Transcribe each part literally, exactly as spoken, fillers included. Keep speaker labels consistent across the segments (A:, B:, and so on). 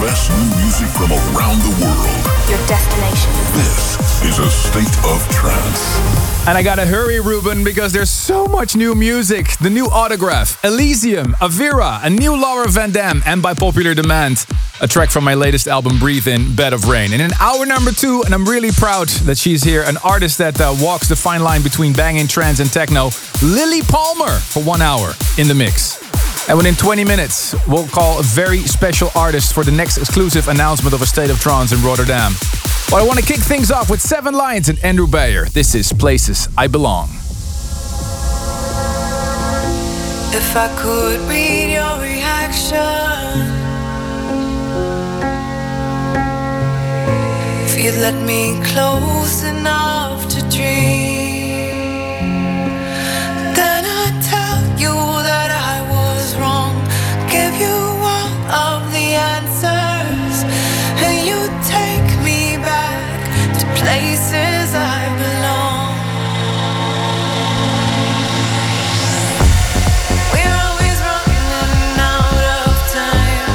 A: best new music from around the world.
B: Your destination.
A: This is a state of trance.
C: And I gotta hurry, Ruben, because there's so much new music. The new Autograph, Elysium, Avira, a new Laura Van Dam, and by popular demand, a track from my latest album, Breathe In, Bed of Rain. And in hour number two, and I'm really proud that she's here, an artist that uh, walks the fine line between banging trance and techno, Lily Palmer, for one hour in the mix. And within twenty minutes, we'll call a very special artist for the next exclusive announcement of a State of Trance in Rotterdam. But I want to kick things off with Seven Lions and Andrew Bayer. This is Places I Belong.
D: If I could read your reaction, if you'd let me close enough to dream, then I'd tell you that I was wrong, give you all of the answers, and you take me back to places I belong. We're always running out of time,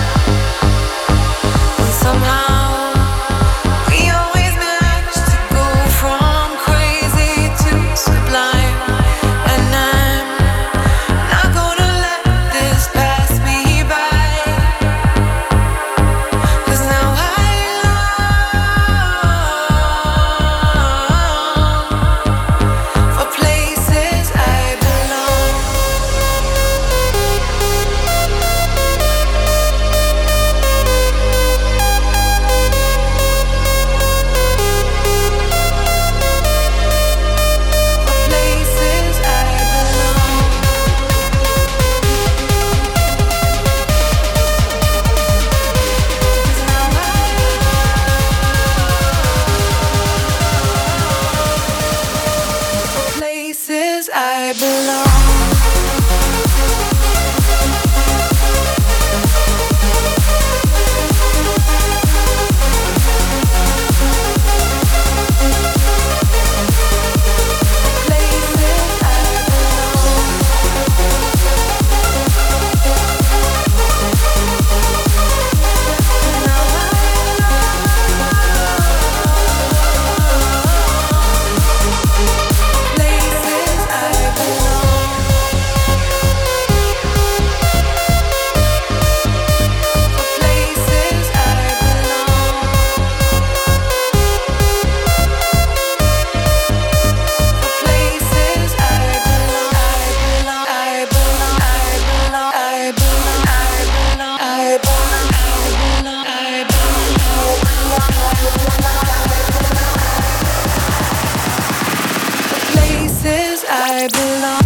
D: and somehow we always manage to go from crazy to sublime. And I'm not gonna let this pass me by, 'cause now I long for places I belong. For places I belong. Places I belong. Places I belong. Places I belong. Places I belong. Places I belong. I belong. I belong. I belong. I belong. I belong. I belong. Places I belong.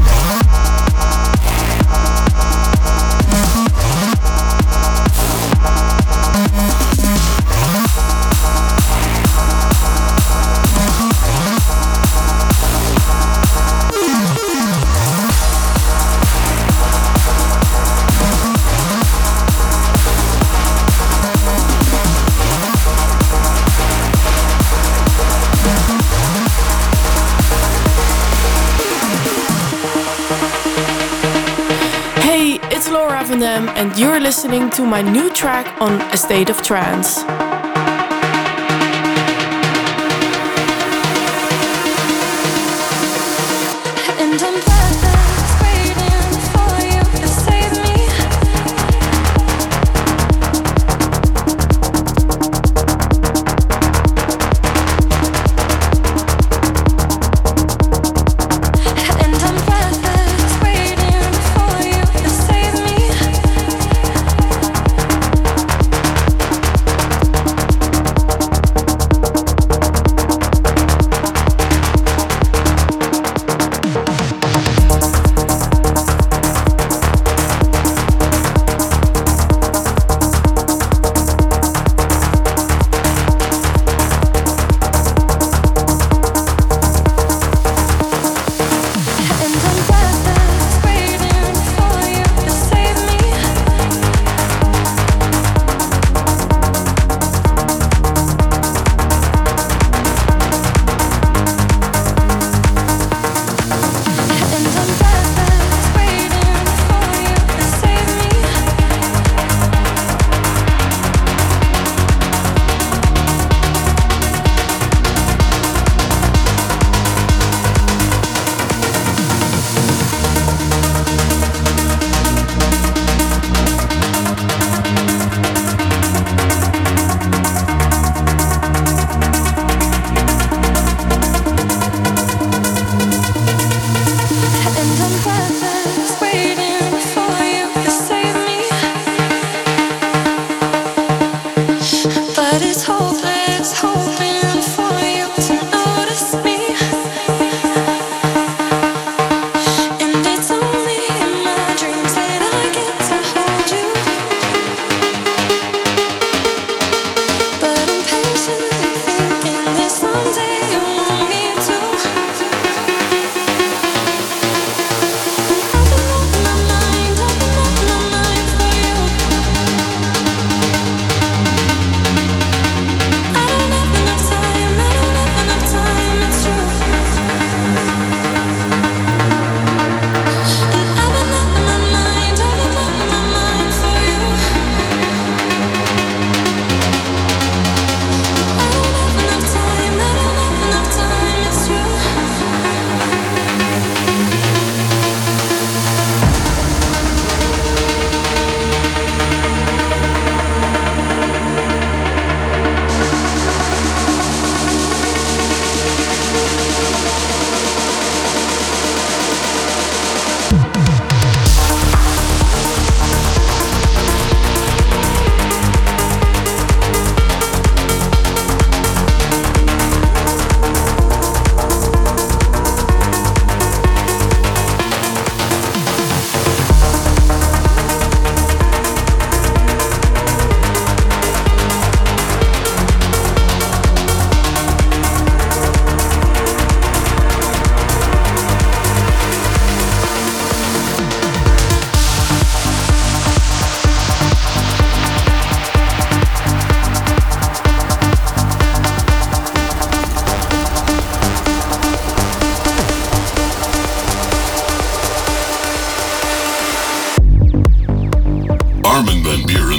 E: Hey, it's Laura Van Dam, and you're listening to my new track on A State of Trance.
D: And I'm breathless, waiting for you to save me. And I'm breathless, waiting for you to save me.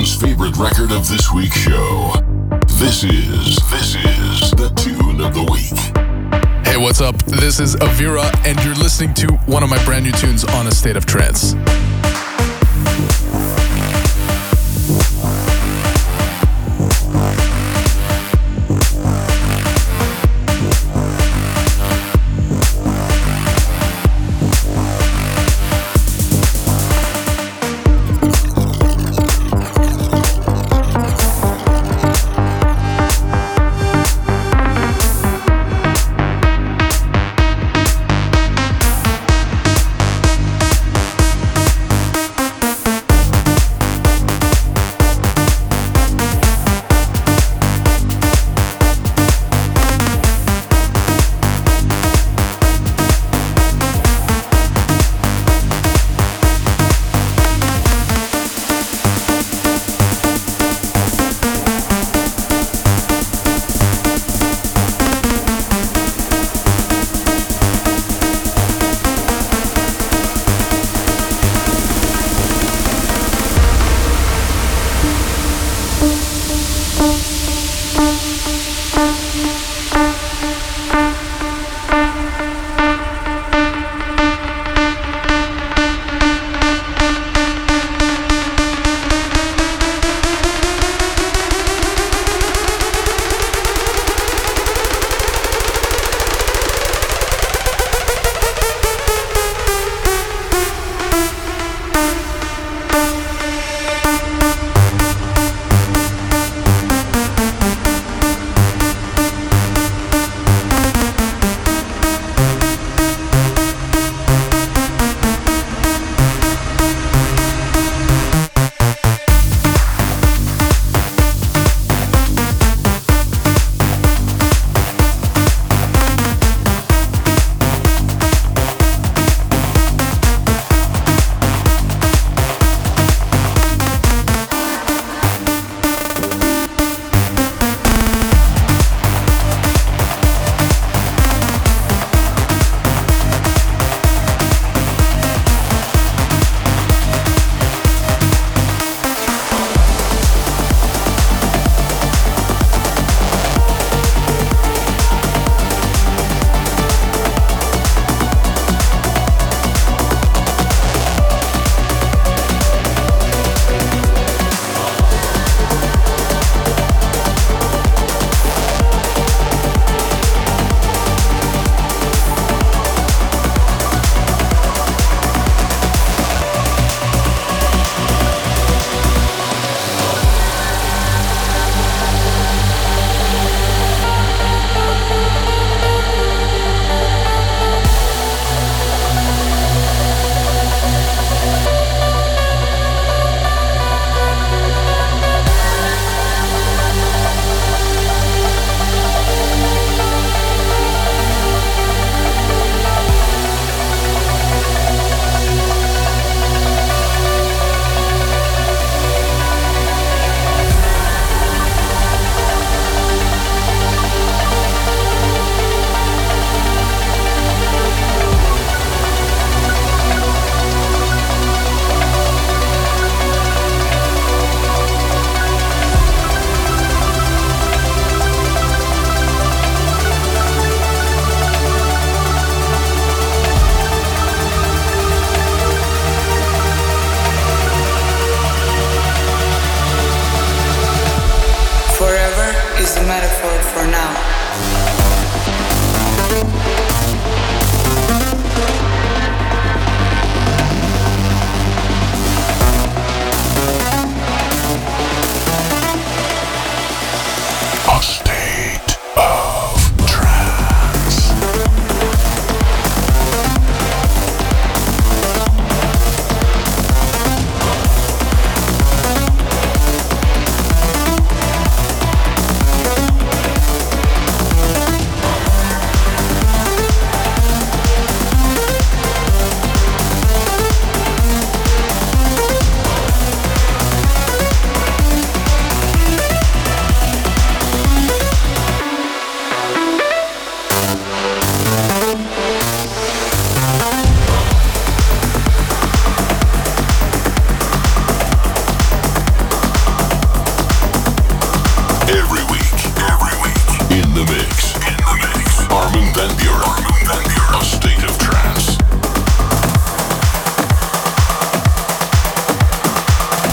A: radio's favorite record of this week's show. This is, this is the Tune of the Week.
B: Hey, what's up? This is Avira, and you're listening to one of my brand new tunes on A State of Trance.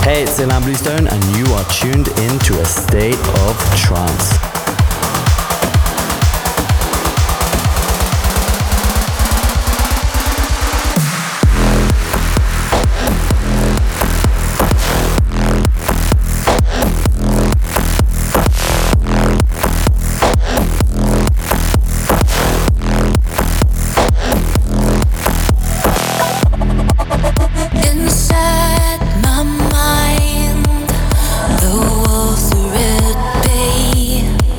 F: Hey, it's Ilan Bluestone, and you are tuned into a state of trance.
D: The walls are red bay.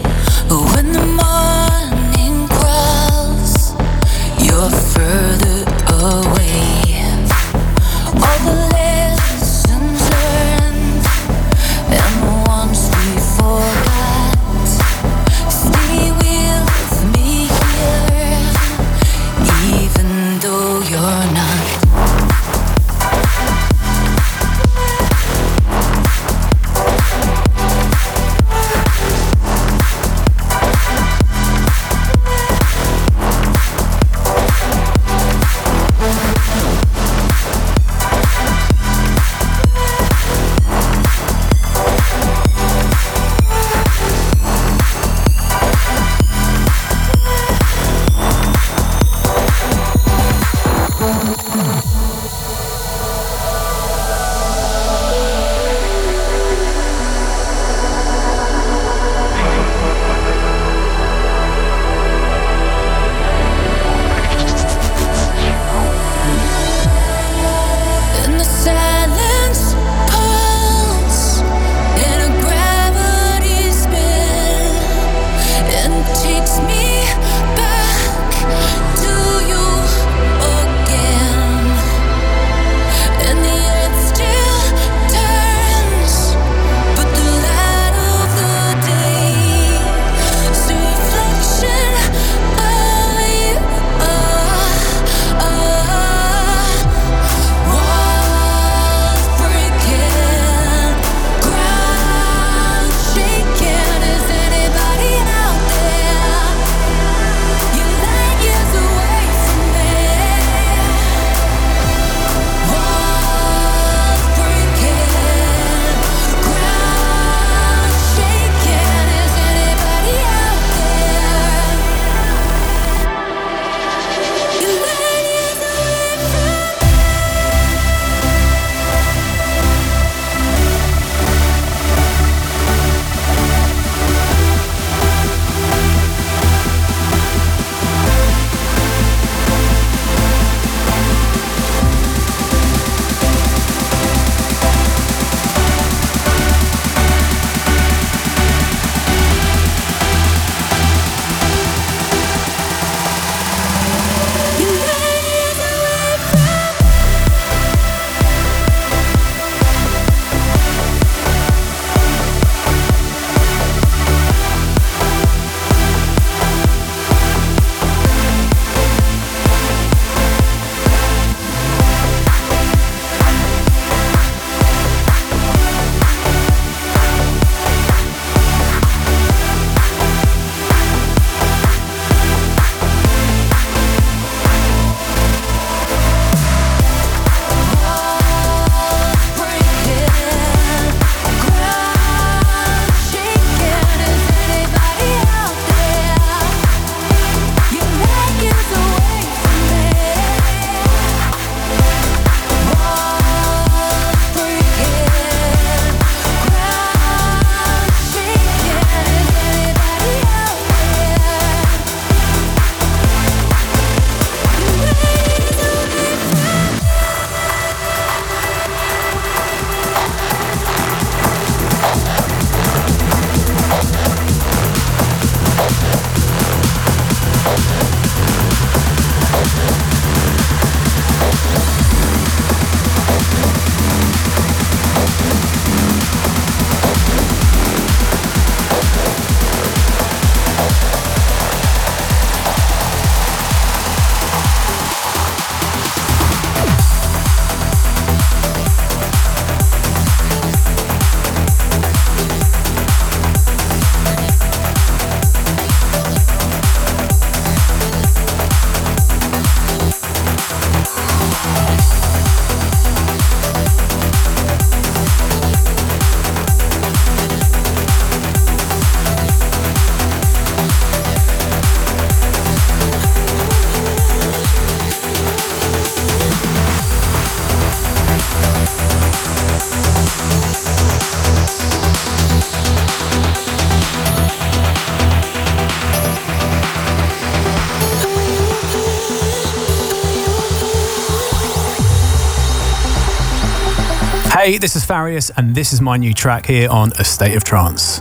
G: Hey, this is Farius, and this is my new track here on A State of Trance.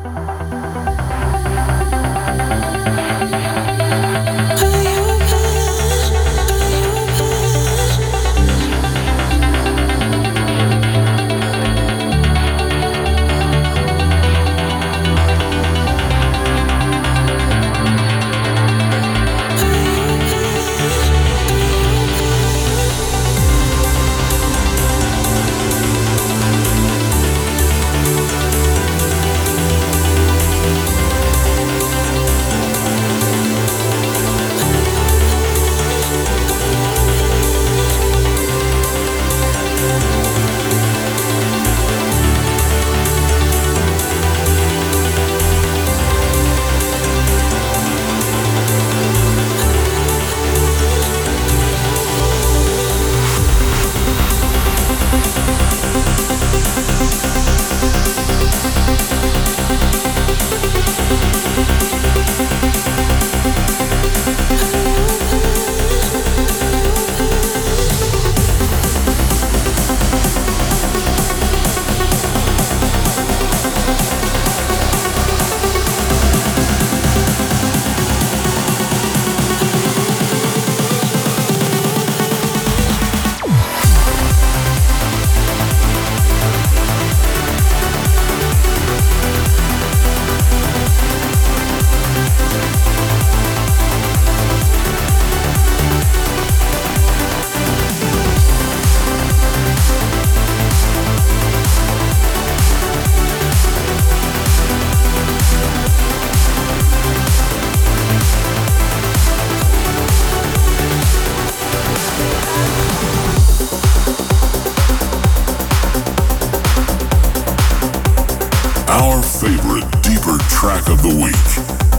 A: Our favorite deeper track of the week.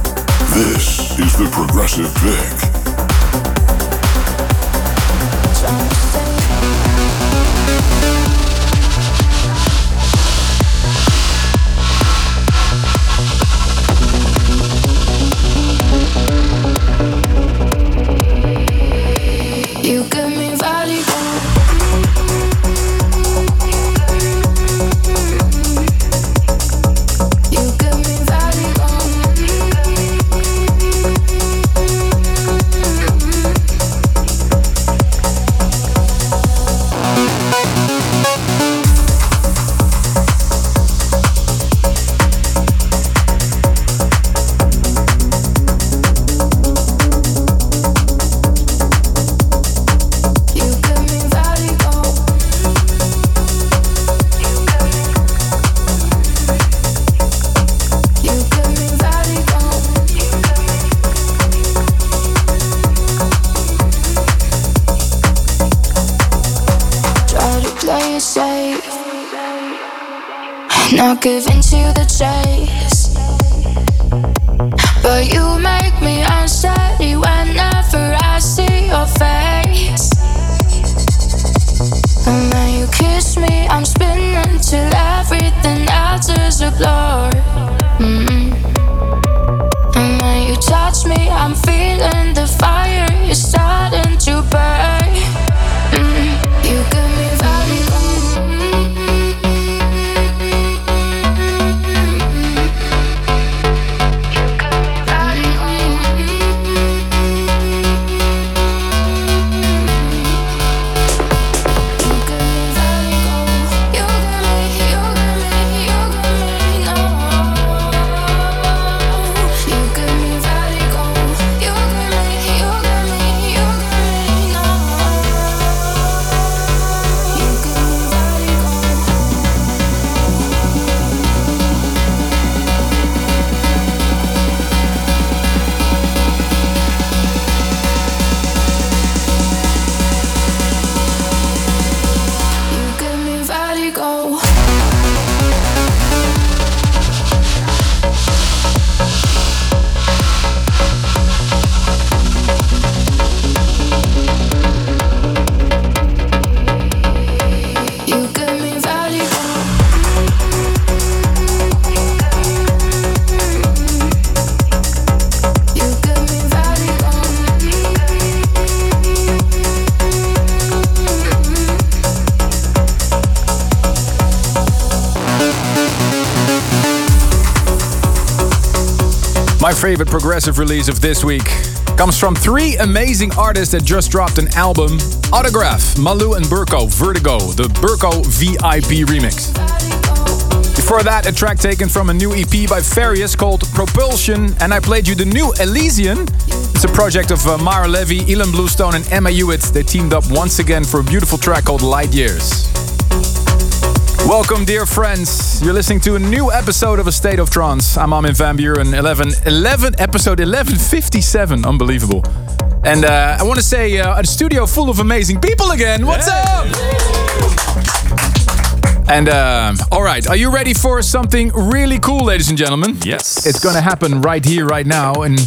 A: This is the Progressive Pick.
D: You give me vertigo. You give me vertigo.
H: Not giving to the chase, but you make me unsteady whenever I see your face. And when you kiss me, I'm spinning till everything else is a blur. Mm-mm. And when you touch me, I'm feeling the fire is starting to burn. Mm. You give me vertigo. You
C: My favorite progressive release of this week comes from three amazing artists that just dropped an album. Autograph, Malou and Burko, Vertigo, the Burko V I P remix. Before that, a track taken from a new E P by Farius called Propulsion, and I played you the new Elysian. It's a project of uh, Mara Levy, Ilan Bluestone and Emma Hewitt. They teamed up once again for a beautiful track called Light Years. Welcome, dear friends. You're listening to a new episode of A State of Trance. I'm Armin van Buuren, eleven, eleven, episode eleven fifty-seven. Unbelievable. And uh, I want to say uh, a studio full of amazing people again. What's hey. up? And uh, all right, are you ready for something really cool, ladies and gentlemen?
I: Yes.
C: It's going to happen right here, right now. And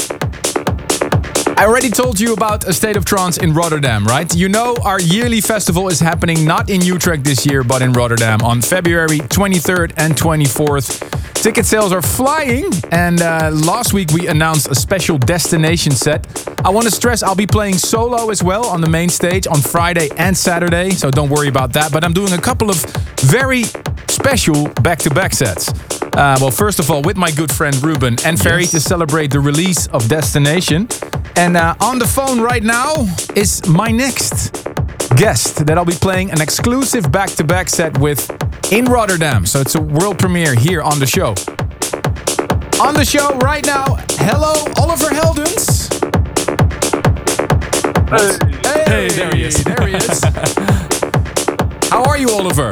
C: I already told you about A State of Trance in Rotterdam, right? You know our yearly festival is happening not in Utrecht this year, but in Rotterdam on February twenty-third and twenty-fourth. Ticket sales are flying, and uh, last week we announced a special destination set. I want to stress I'll be playing solo as well on the main stage on Friday and Saturday, so don't worry about that. But I'm doing a couple of very special back-to-back sets. Uh, well, first of all, with my good friend Ruben and Ferry yes. to celebrate the release of Destination. And uh, on the phone right now is my next guest that I'll be playing an exclusive back-to-back set with in Rotterdam. So it's a world premiere here on the show. On the show right now, hello, Oliver Heldens.
I: Hey, hey, hey there he is.
C: There he is. How are you, Oliver?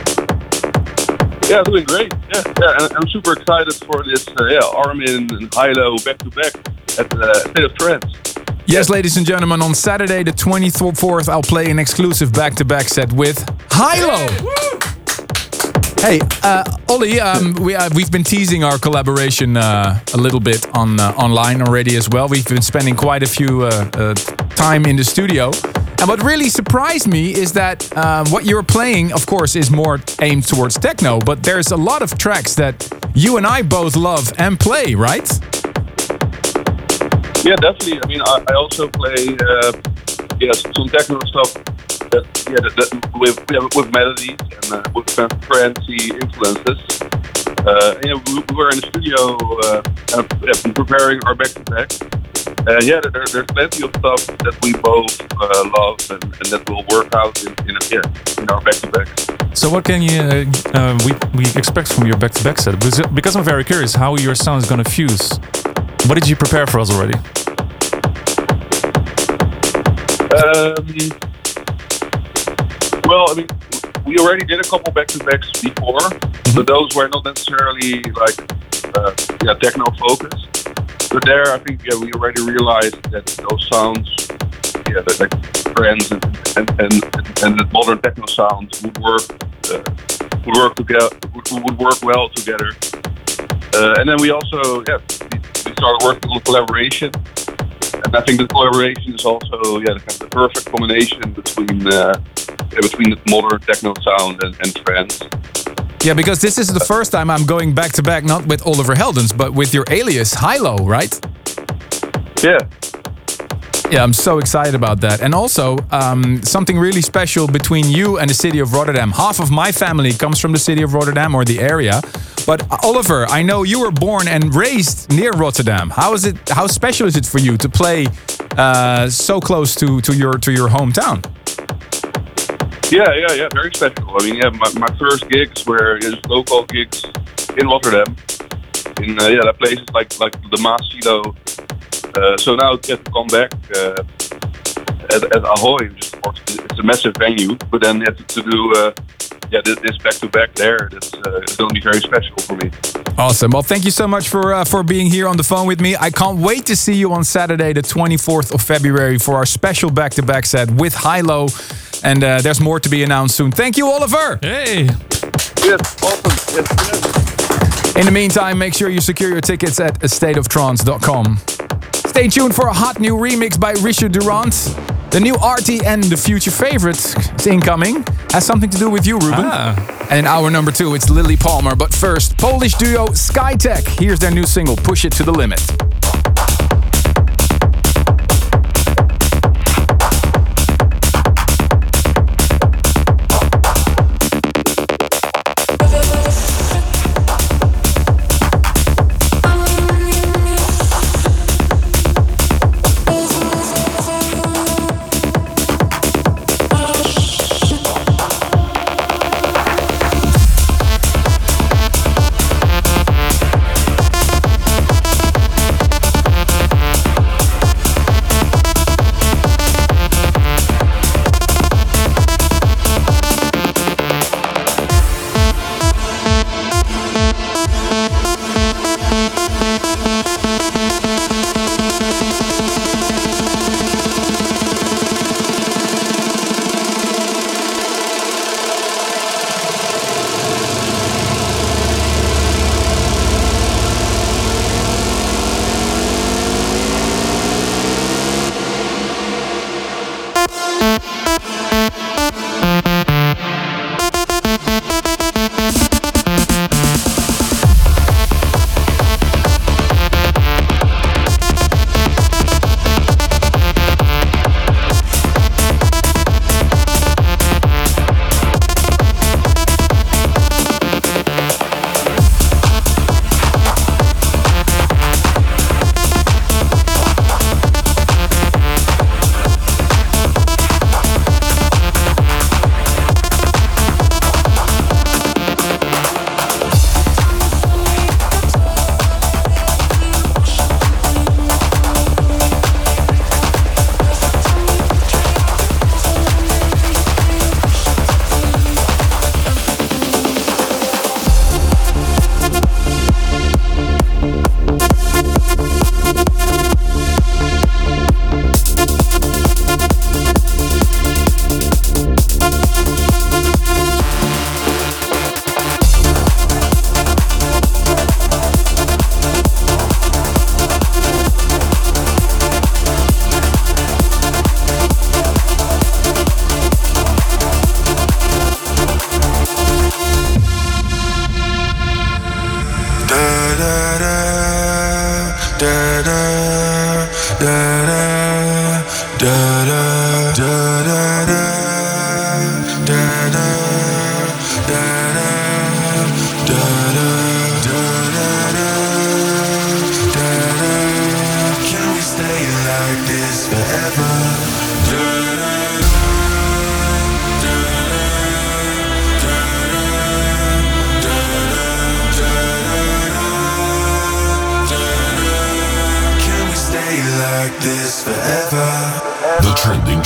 J: Yeah, doing great. Yeah, yeah, I'm super excited for this. Uh, yeah, Armin and Hilo back to back at the uh, State of Trance.
C: Yes, ladies and gentlemen, on Saturday the twenty-fourth, I'll play an exclusive back-to-back set with Hilo. Hey, uh, Ollie, um, we, uh, we've been teasing our collaboration uh, a little bit on uh, online already as well. We've been spending quite a few uh, uh, time in the studio. And what really surprised me is that uh, what you're playing, of course, is more aimed towards techno. But there's a lot of tracks that you and I both love and play, right?
J: Yeah, definitely. I mean, I, I also play uh, yeah, some techno stuff that, yeah, that, that with, with melodies and uh, with fancy influences. Uh, and, yeah, we, we were in the studio uh, uh, preparing our back-to-back. And yeah, there, there's plenty of stuff that we both uh, love and, and that will work out in, in, yeah, in our back-to-backs.
I: So what can you uh, uh, we, we expect from your back-to-back set? Because, because I'm very curious how your sound is going to fuse. What did you prepare for us already?
J: Um, well, I mean, we already did a couple back-to-backs before, mm-hmm. but those were not necessarily like uh, yeah, techno-focused. But there, I think yeah, we already realized that those sounds, yeah, that like trends and and, and and the modern techno sounds would work uh, would work together would, would work well together. Uh, and then we also yeah we started working on collaboration, and I think the collaboration is also yeah the, kind of the perfect combination between uh, yeah, between the modern techno sound and, and trance.
C: Yeah, because this is the first time I'm going back to back, not with Oliver Heldens, but with your alias, Hilo, right?
J: Yeah.
C: Yeah, I'm so excited about that. And also, um, something really special between you and the city of Rotterdam. Half of my family comes from the city of Rotterdam or the area. But Oliver, I know you were born and raised near Rotterdam. How is it? How special is it for you to play uh, so close to, to your to your hometown?
J: Yeah, yeah, yeah, very special. I mean, yeah, my, my first gigs were just local gigs in Rotterdam, in uh, yeah, places like like the Maasilo. Uh, so now to get to come back uh, at, at Ahoy, just of course, it's a massive venue. But then yeah, to, to do uh, yeah this back to back there, that's uh, it's going to be very special for me.
C: Awesome. Well, thank you so much for uh, for being here on the phone with me. I can't wait to see you on Saturday, the twenty-fourth of February, for our special back to back set with Hilo. And uh, there's more to be announced soon. Thank you, Oliver.
I: Hey.
J: Yes, awesome. Yes, yes.
C: In the meantime, make sure you secure your tickets at a state of trance dot com. Stay tuned for a hot new remix by Richard Durand. The new Artie and the future favorite is incoming. Has something to do with you, Ruben.
I: Ah.
C: And in hour number two, it's Lily Palmer. But first, Polish duo Skytech. Here's their new single, Push It to the Limit.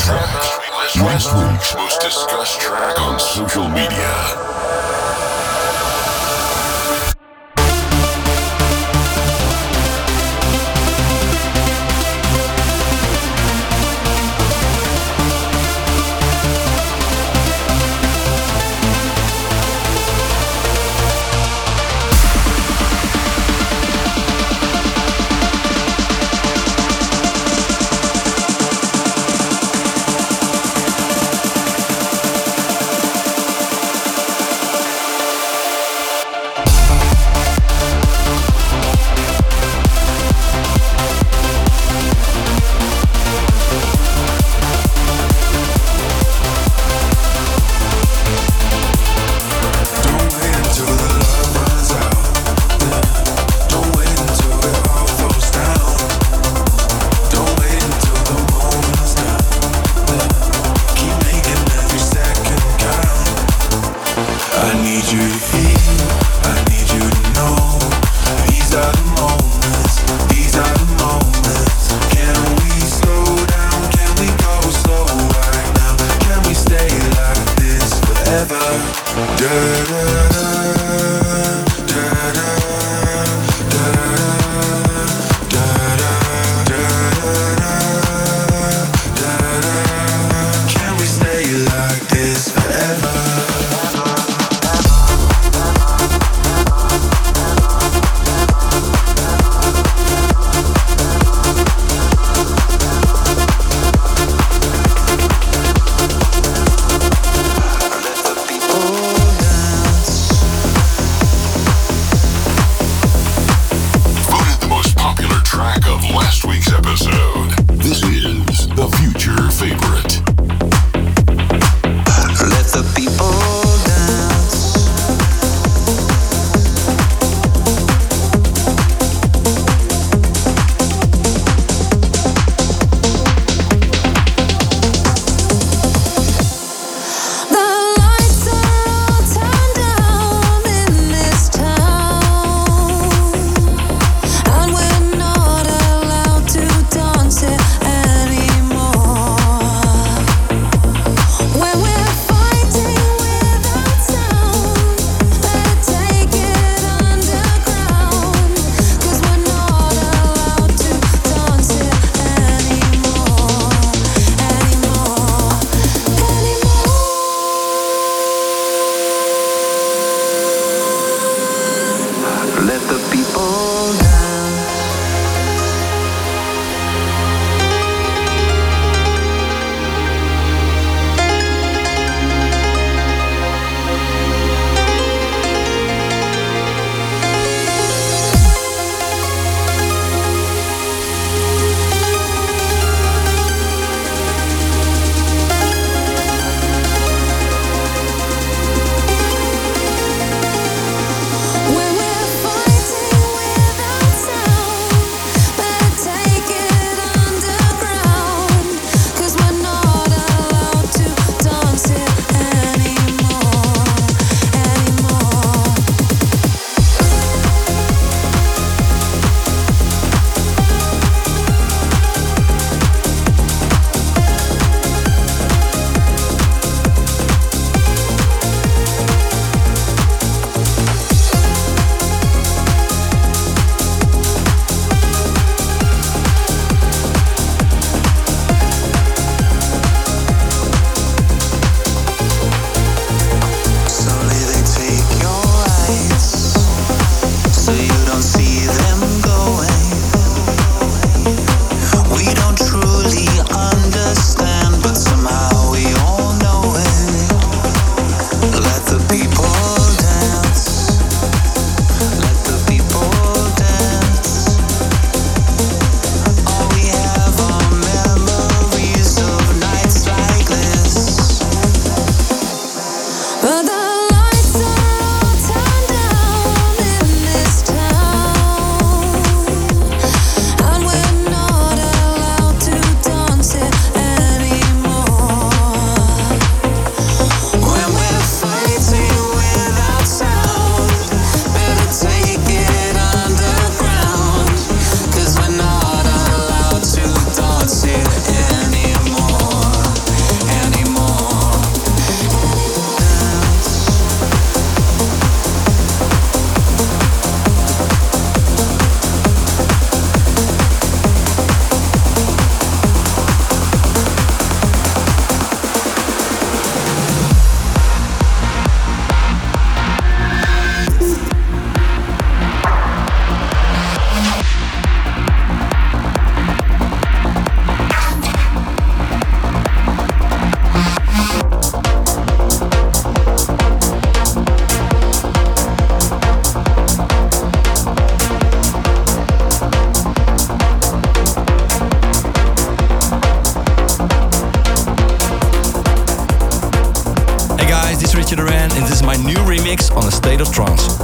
A: track. Last week's most discussed track on social media.
D: Let the people dance.
K: Duran, and this is my new remix on A State of Trance.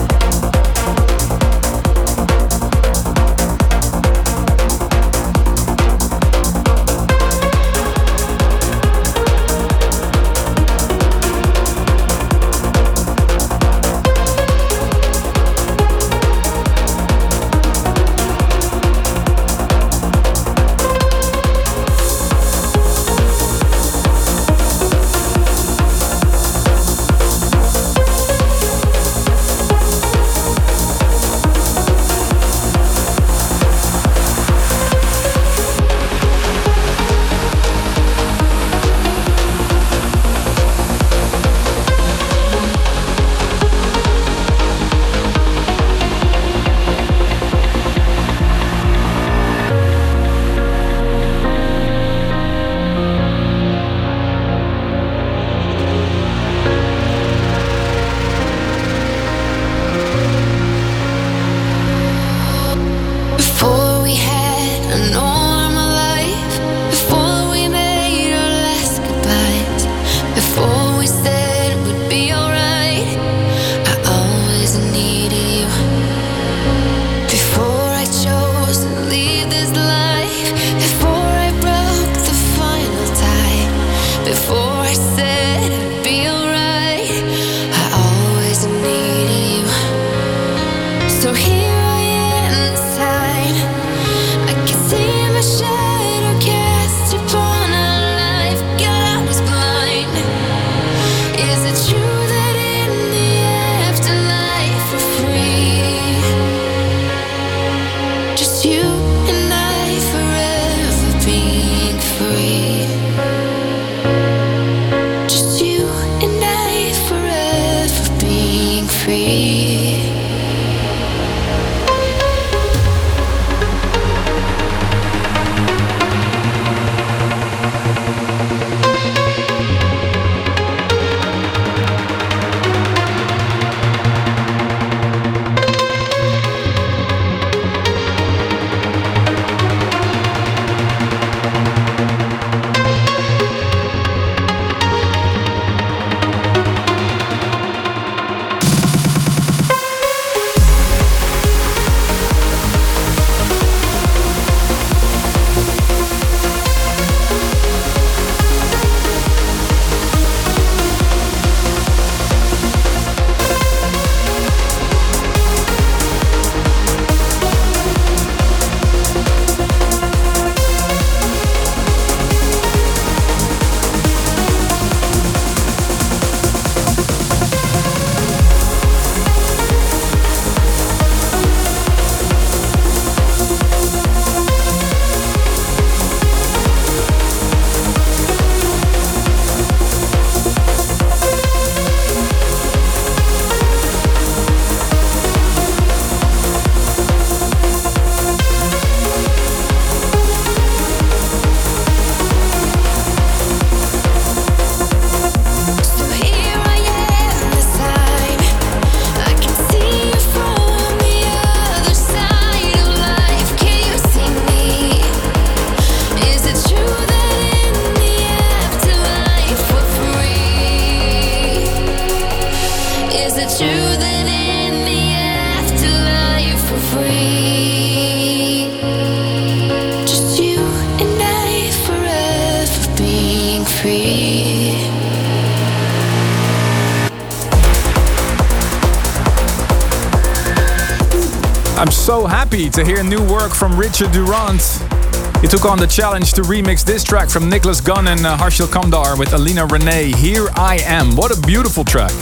C: I'm so happy to hear new work from Richard Durand. He took on the challenge to remix this track from Nicholas Gunn and uh, Harshil Kamdar with Alina Renee, Here I Am. What a beautiful track.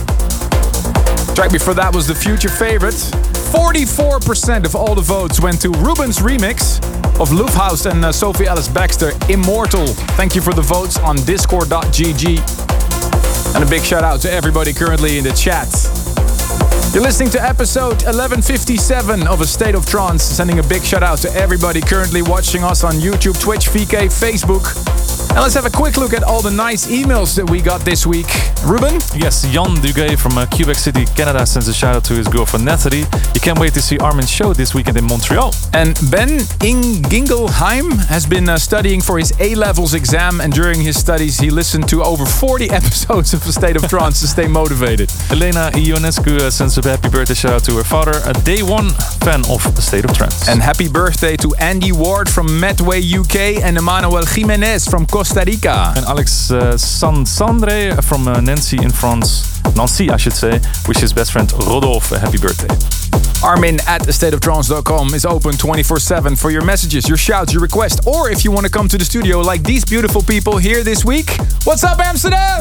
C: The track before that was the future favorite. forty-four percent of all the votes went to Ruben's remix of Loofhouse and uh, Sophie Ellis Baxter, Immortal. Thank you for the votes on discord dot g g. And a big shout out to everybody currently in the chat. You're listening to episode eleven fifty-seven of A State of Trance. Sending a big shout out to everybody currently watching us on YouTube, Twitch, V K, Facebook. And let's have a quick look at all the nice emails that we got this week. Ruben?
I: Yes, Jan Duguay from uh, Quebec City, Canada sends a shout out to his girlfriend Natalie. You can't wait to see Armin's show this weekend in Montreal.
C: And Ben Ingingelheim has been uh, studying for his A-levels exam, and during his studies he listened to over forty episodes of A State of Trance to stay motivated.
I: Elena Ionescu uh, sends a happy birthday shout out to her father, a day one fan of A State of Trance.
C: And happy birthday to Andy Ward from Medway U K and Emmanuel Jimenez from Costa Rica.
I: And Alex uh, Sansandre from uh, Nancy in France, Nancy I should say, wish his best friend Rodolphe a happy birthday.
C: Armin at a state of trance dot com is open twenty-four seven for your messages, your shouts, your requests, or if you want to come to the studio like these beautiful people here this week. What's up, Amsterdam?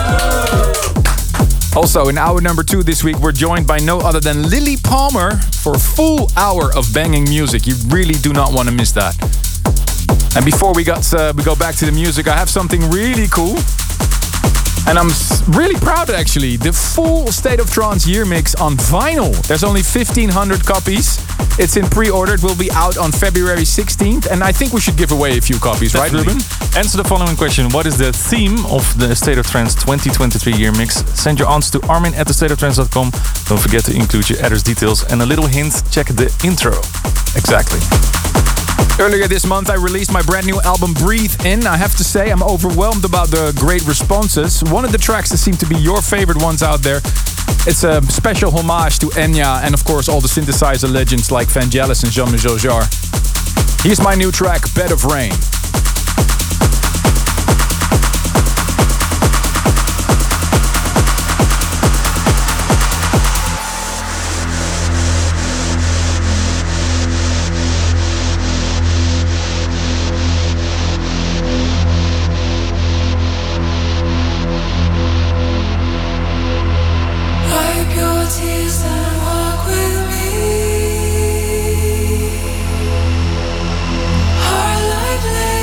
C: Also, in hour number two this week, we're joined by no other than Lily Palmer for a full hour of banging music. You really do not want to miss that. And before we got uh, we go back to the music, I have something really cool. And I'm really proud, actually. The full State of Trance year mix on vinyl. There's only fifteen hundred copies. It's in pre-order. It will be out on February sixteenth. And I think we should give away a few copies,
I: Definitely.
C: right, Ruben?
I: Answer the following question. What is the theme of the State of Trance twenty twenty-three year mix? Send your answer to armin at the state of trance dot com. Don't forget to include your address details. And a little hint, check the intro.
C: Exactly. Earlier this month, I released my brand new album, Breathe In. I have to say, I'm overwhelmed about the great responses. One of the tracks that seem to be your favorite ones out there, it's a special homage to Enya and, of course, all the synthesizer legends like Vangelis and Jean-Michel Jarre. Here's my new track, Bed of Rain.
D: Our life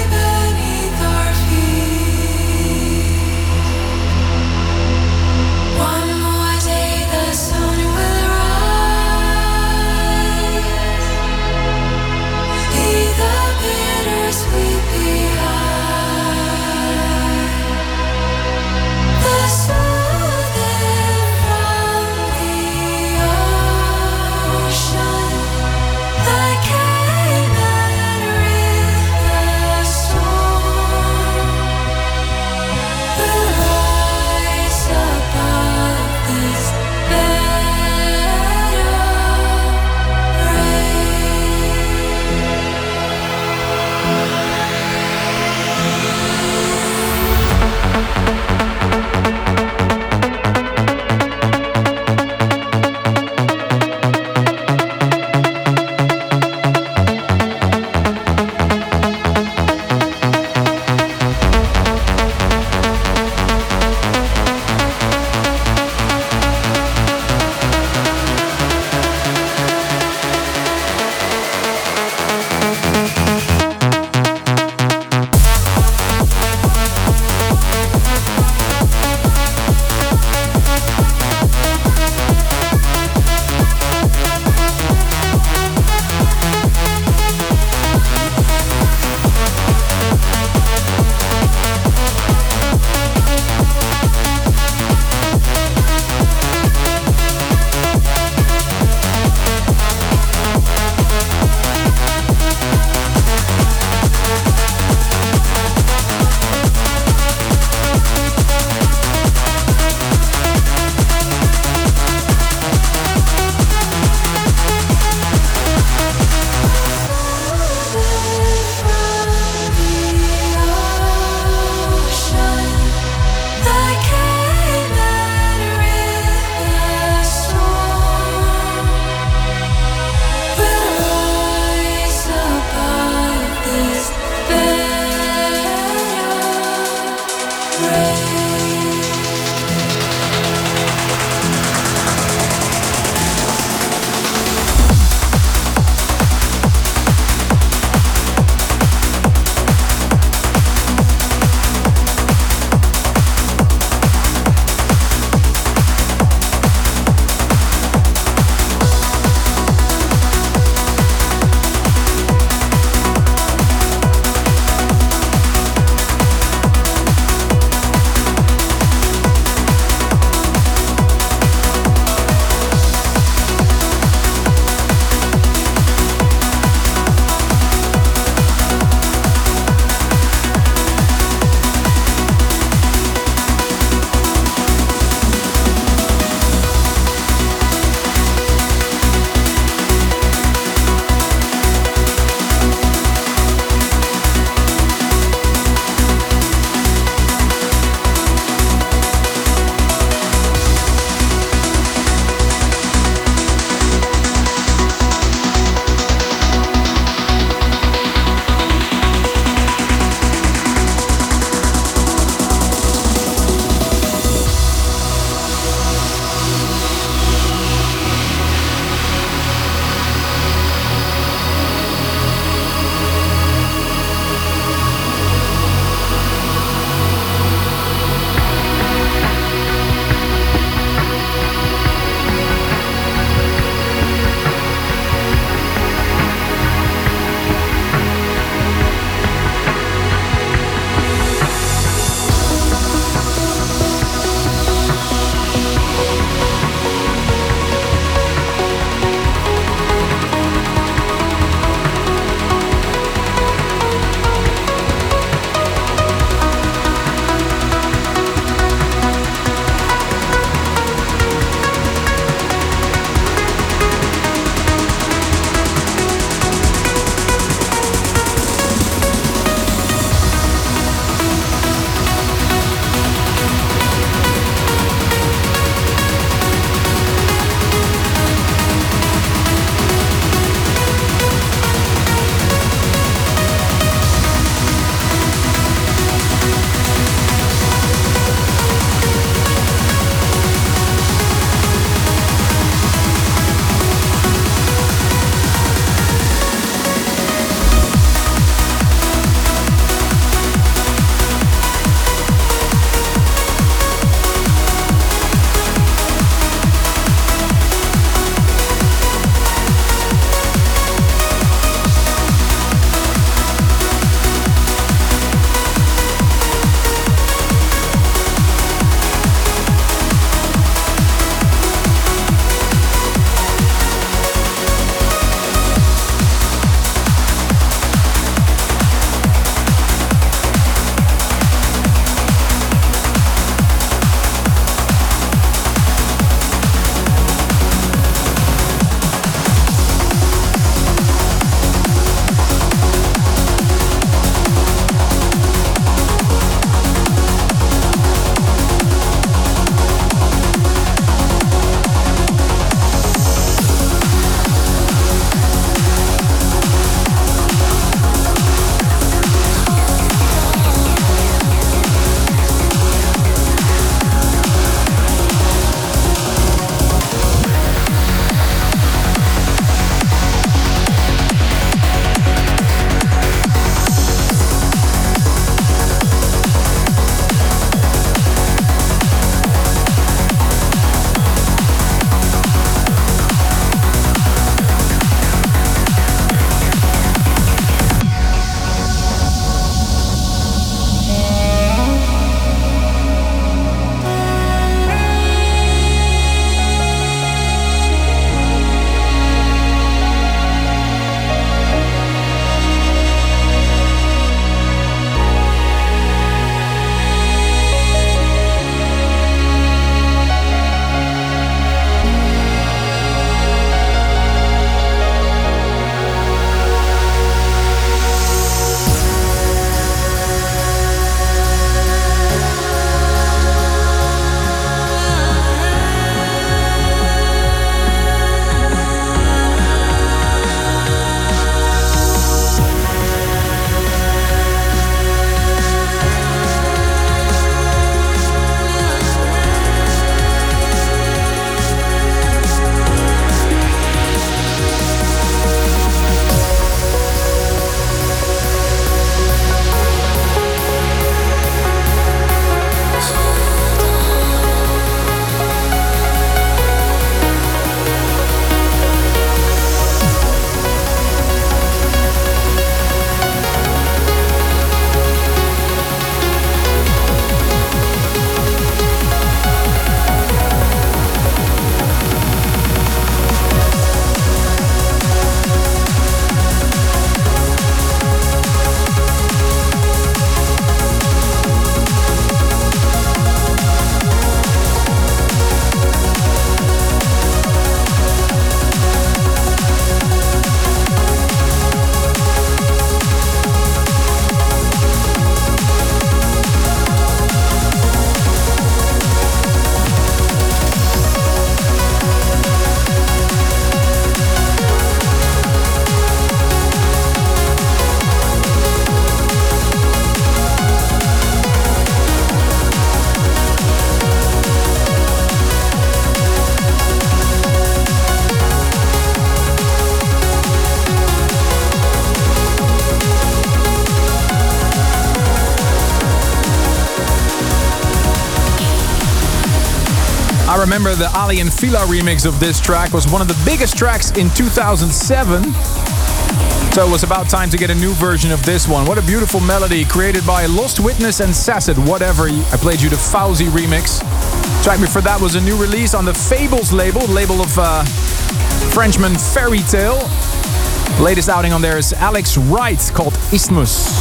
C: remember the Ali and Fila remix of this track was one of the biggest tracks in two thousand seven. So it was about time to get a new version of this one. What a beautiful melody created by Lost Witness and Sasset. Whatever. I played you the Fauzi remix. Track before that was a new release on the Fables label, label of uh, Frenchman Fairy Tale. Latest outing on there is Alex Wright called Isthmus.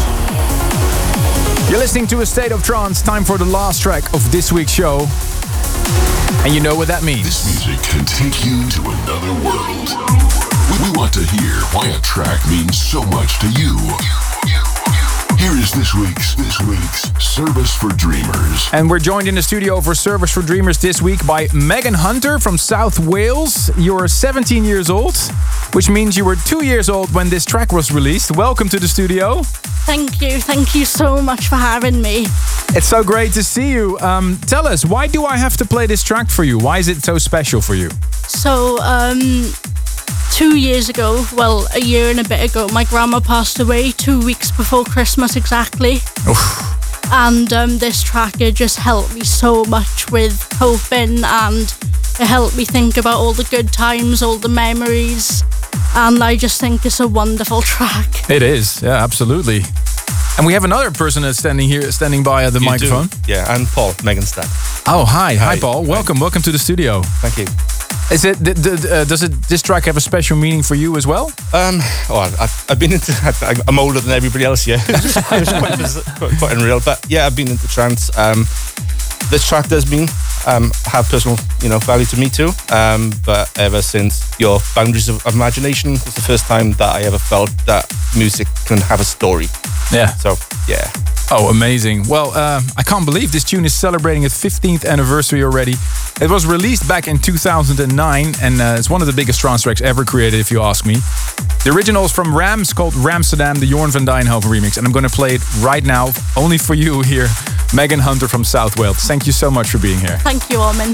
C: You're listening to A State of Trance. Time for the last track of this week's show. And you know what that means.
A: This music can take you to another world. We want to hear why a track means so much to you. Here is this week's this week's Service for Dreamers.
C: And we're joined in the studio for Service for Dreamers this week by Megan Hunter from South Wales. You're seventeen years old, which means you were two years old when this track was released. Welcome to the studio.
L: Thank you. Thank you so much for having me.
C: It's so great to see you. Um, tell us, why do I have to play this track for you? Why is it so special for you?
L: So, um... Two years ago, well, a year and a bit ago, my grandma passed away two weeks before Christmas exactly. Oof. And um, this track, it just helped me so much with coping, and it helped me think about all the good times, all the memories, and I just think it's a wonderful track.
C: It is, yeah, absolutely. And we have another person that's standing here, standing by at the
M: you
C: microphone.
M: Do. Yeah, I'm Paul, Megan's dad.
C: Oh, hi, hi,
M: hi
C: Paul. Welcome,
M: hi.
C: welcome to the studio.
M: Thank you.
C: Is it? D- d- uh, does it? This track have a special meaning for you as well?
M: Um, oh, I've, I've been into. I'm older than everybody else here. It's quite, quite, quite unreal, but yeah, I've been into trance. Um, this track does mean um, have personal, you know, value to me too. Um, but ever since your Boundaries of Imagination was the first time that I ever felt that music can have a story.
C: Yeah.
M: So yeah.
C: Oh, amazing. Well, uh, I can't believe this tune is celebrating its fifteenth anniversary already. It was released back in two thousand nine, and uh, it's one of the biggest trance tracks ever created, if you ask me. The original is from Rams, called Ramsterdam, the Jorn van Dijnhoven remix, and I'm going to play it right now, only for you here, Megan Hunter from South Wales. Thank you so much for being here.
L: Thank you, Armin.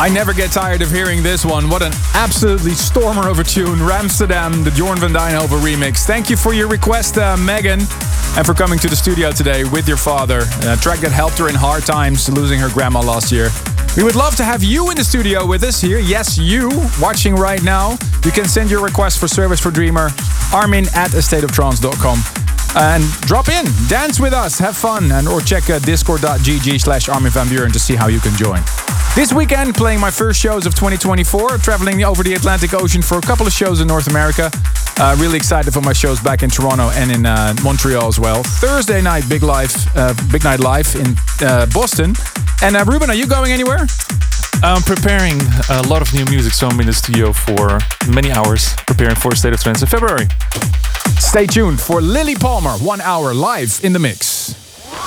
C: I never get tired of hearing this one. What an absolutely stormer of a tune. Ramsterdam, the Jorn van Dijnhoven remix. Thank you for your request, uh, Megan, and for coming to the studio today with your father. A track that helped her in hard times, losing her grandma last year. We would love to have you in the studio with us here. Yes, you, watching right now. You can send your request for Service for Dreamer, Armin at a state of trance dot com. And drop in, dance with us, have fun, and or check uh, discord.gg slash Armin van Buuren to see how you can join. This weekend, playing my first shows of twenty twenty-four, traveling over the Atlantic Ocean for a couple of shows in North America. Uh, really excited for my shows back in Toronto and in uh, Montreal as well. Thursday night, Big Live, uh, Big Night Live in uh, Boston. And uh, Ruben, are you going anywhere?
I: I'm preparing a lot of new music, so I'm in the studio for many hours, preparing for State of Trance in February.
C: Stay tuned for Lily Palmer, one hour live in the mix.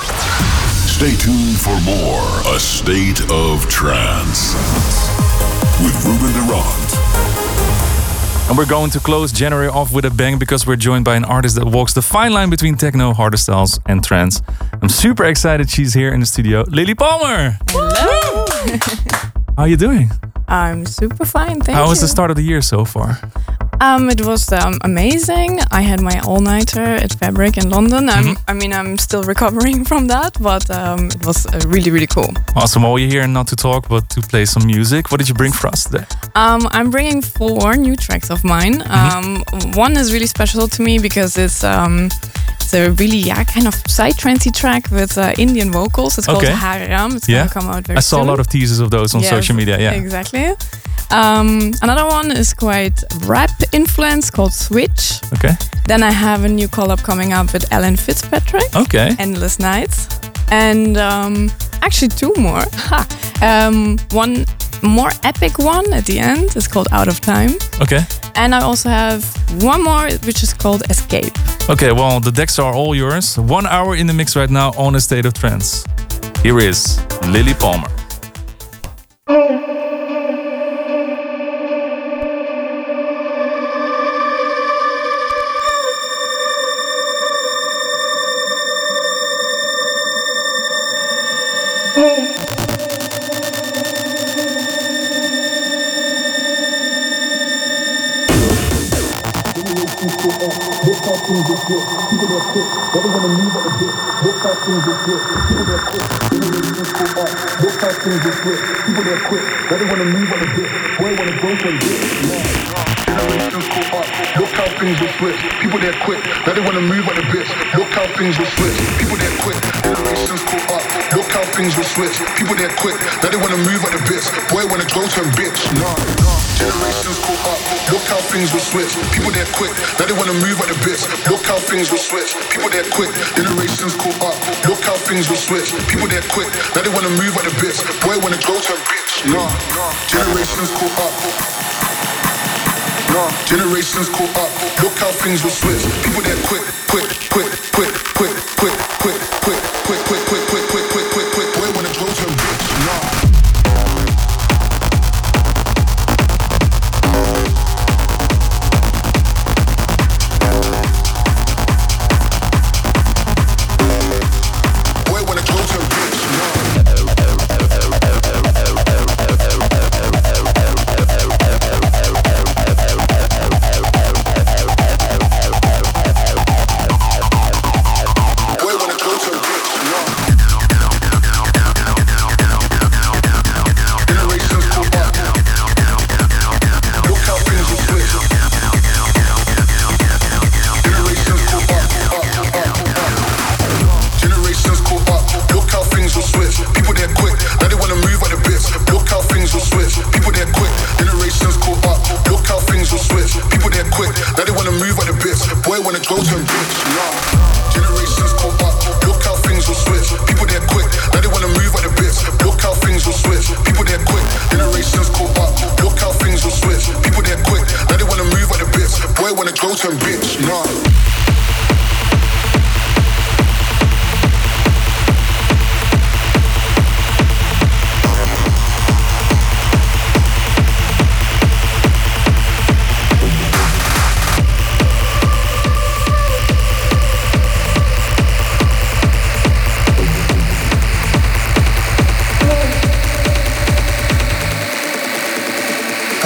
A: Stay tuned for more A State of Trance with Ruben de Ronde.
I: And we're going to close January off with a bang because we're joined by an artist that walks the fine line between techno, hardstyles and trance. I'm super excited she's here in the studio. Lily Palmer!
N: Hello!
I: How are you doing?
N: I'm super fine, thank you.
I: How was the start of the year so far?
N: Um, it was um, amazing. I had my all-nighter at Fabric in London. I'm,
I: Mm-hmm.
N: I mean, I'm still recovering from that, but um, it was uh, really, really cool.
I: Awesome. Well, you're here not to talk, but to play some music. What did you bring for us today?
N: Um, I'm bringing four new tracks of mine.
I: Mm-hmm.
N: Um, one is really special to me because it's um, it's a really yeah kind of psytrance track with uh, Indian vocals. It's called
I: Okay.
N: Haram. It's
I: Yeah.
N: gonna come out very
I: I saw
N: soon.
I: a lot of teasers of those on
N: Yes,
I: social media. Yeah.
N: exactly. Um, another one is quite rap influence called Switch.
I: Okay.
N: Then I have a new collab coming up with Alan Fitzpatrick.
I: Okay.
N: Endless Nights. And um, actually two more. Ha. um, one more epic one at the end is called Out of Time.
I: Okay.
N: And I also have one more which is called Escape.
I: Okay, well, the decks are all yours. One hour in the mix right now on A State of Trance. Here is Lily Palmer.
O: Look how things will switch. People there quick. Now they wanna move on the bitch. Look how things will switch. People there quick. Generations caught up. Look how things will switch. People there quick. Now they wanna move on the bitch. Boy wanna go to a bitch. Nah. Generations caught up. Look how things will switch. People there quick. Now they wanna move on the bitch. Look how things will switch. People there quick. Generations caught up. Look how things will switch. People there quick. Now they wanna move on the bitch. Boy wanna go to a bitch. Nah. Generations caught up. Generations caught up. Look how things will switch. People there quick, quick, quick, quick, quick, quick, quick, quick, quick, quick, quick, quick, quick, quick, quick, quick. Boy wanna go to a bitch. Nah.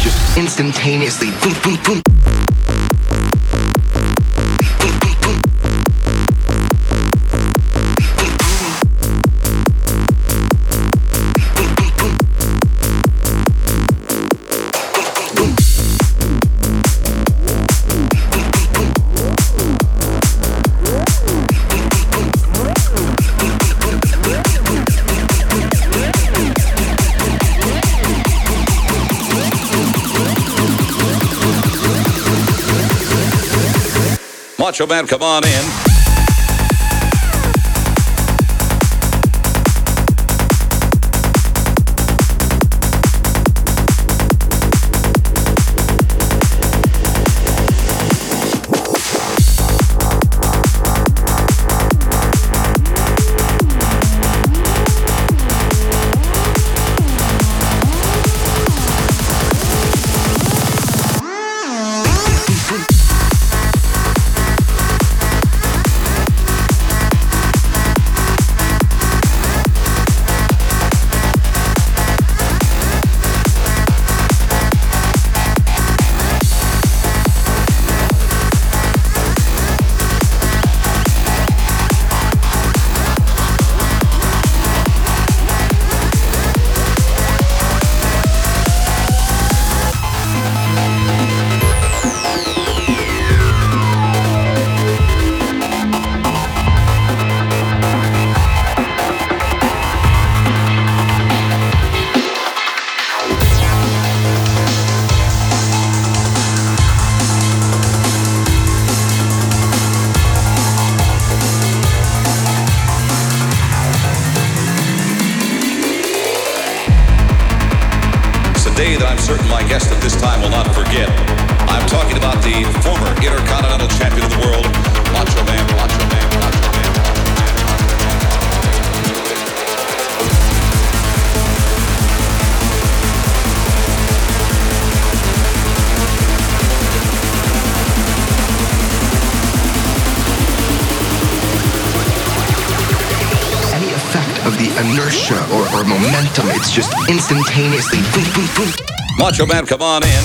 P: it's just instantaneously boom, boom, boom.
Q: Macho Man, come on in. That I'm certain my guest at this time will not forget. I'm talking about the former Intercontinental Champion of the world, Macho Man, Macho Man, Macho Man.
P: Any effect of the inertia or, or momentum, it's just instantaneously boom, boom, boom.
Q: Macho Man, come on in.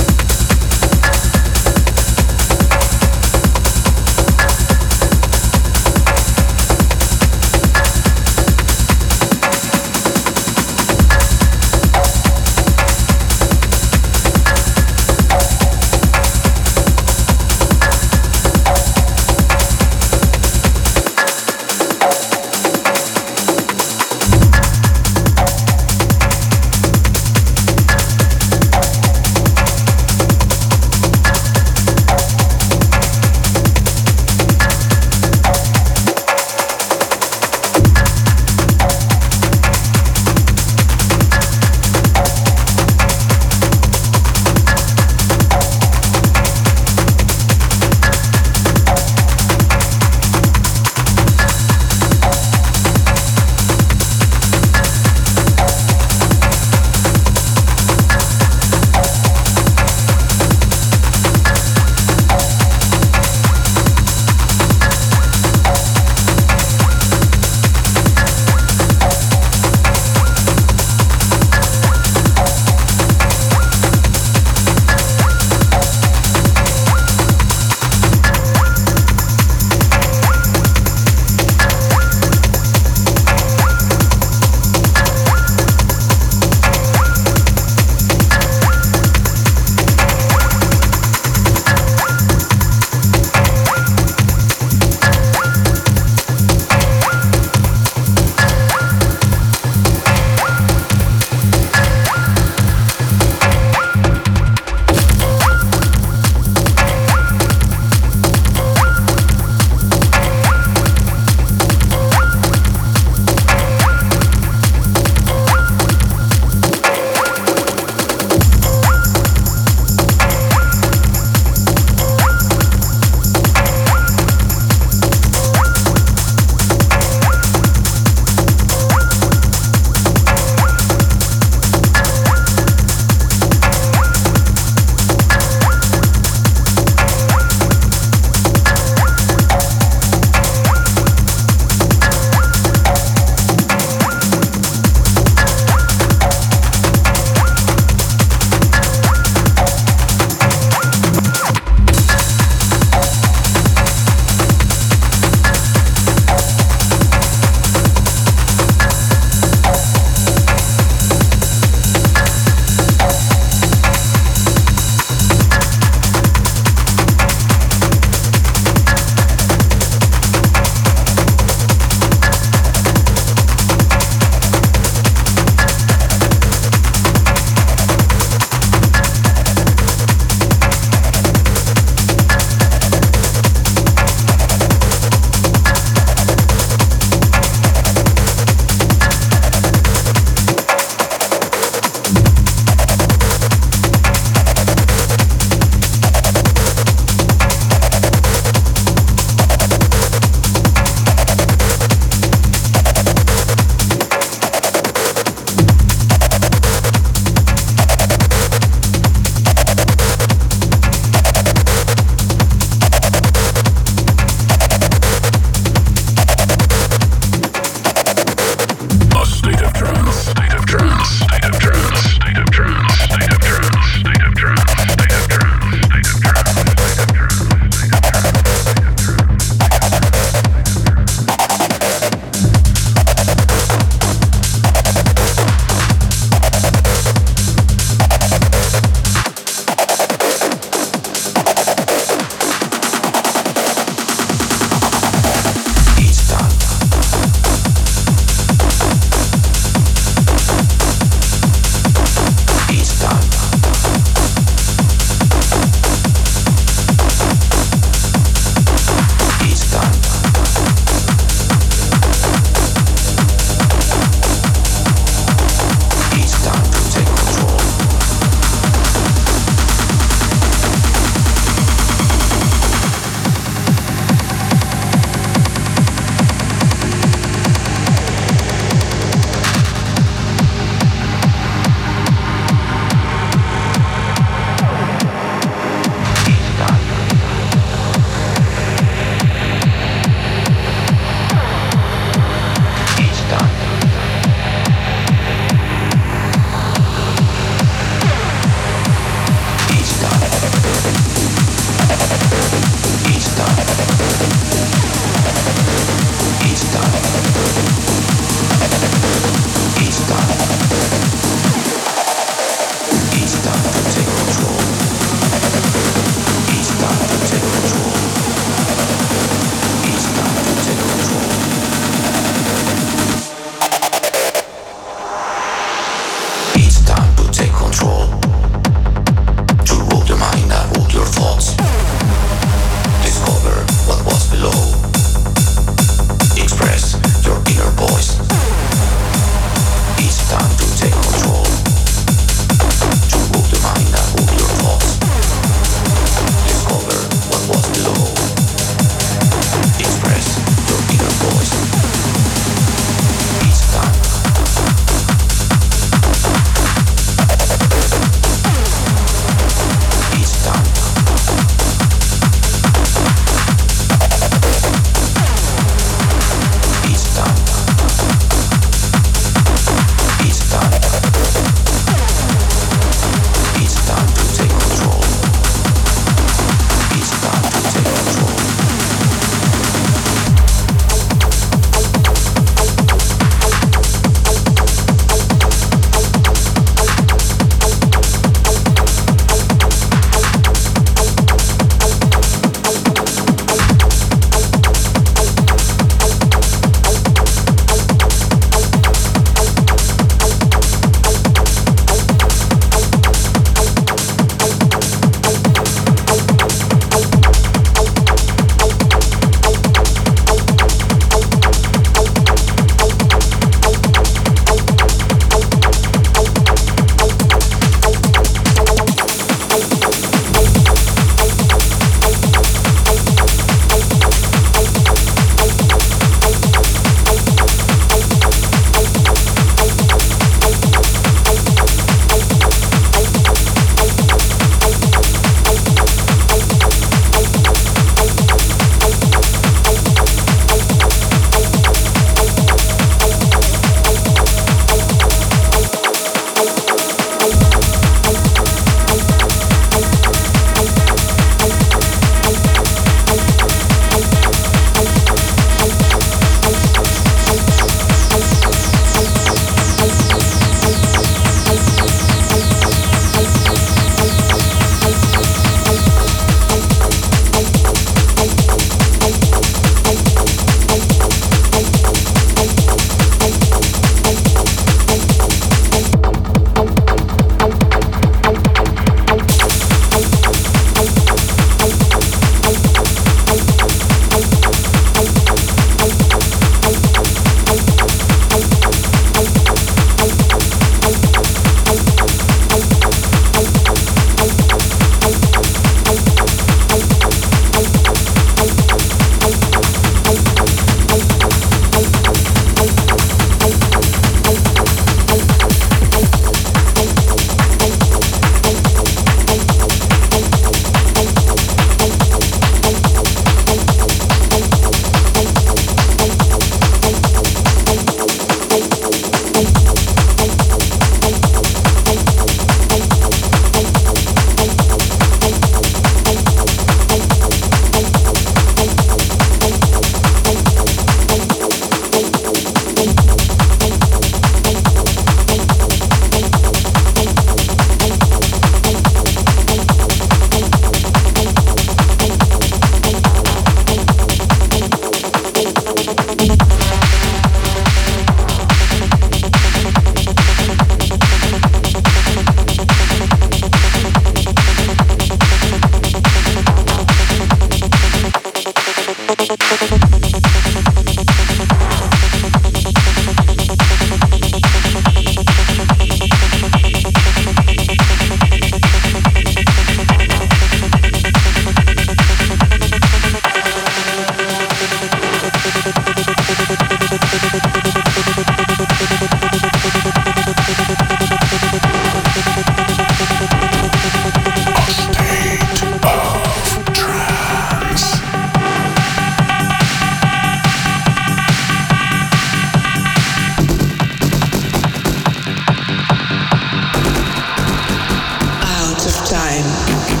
R: time.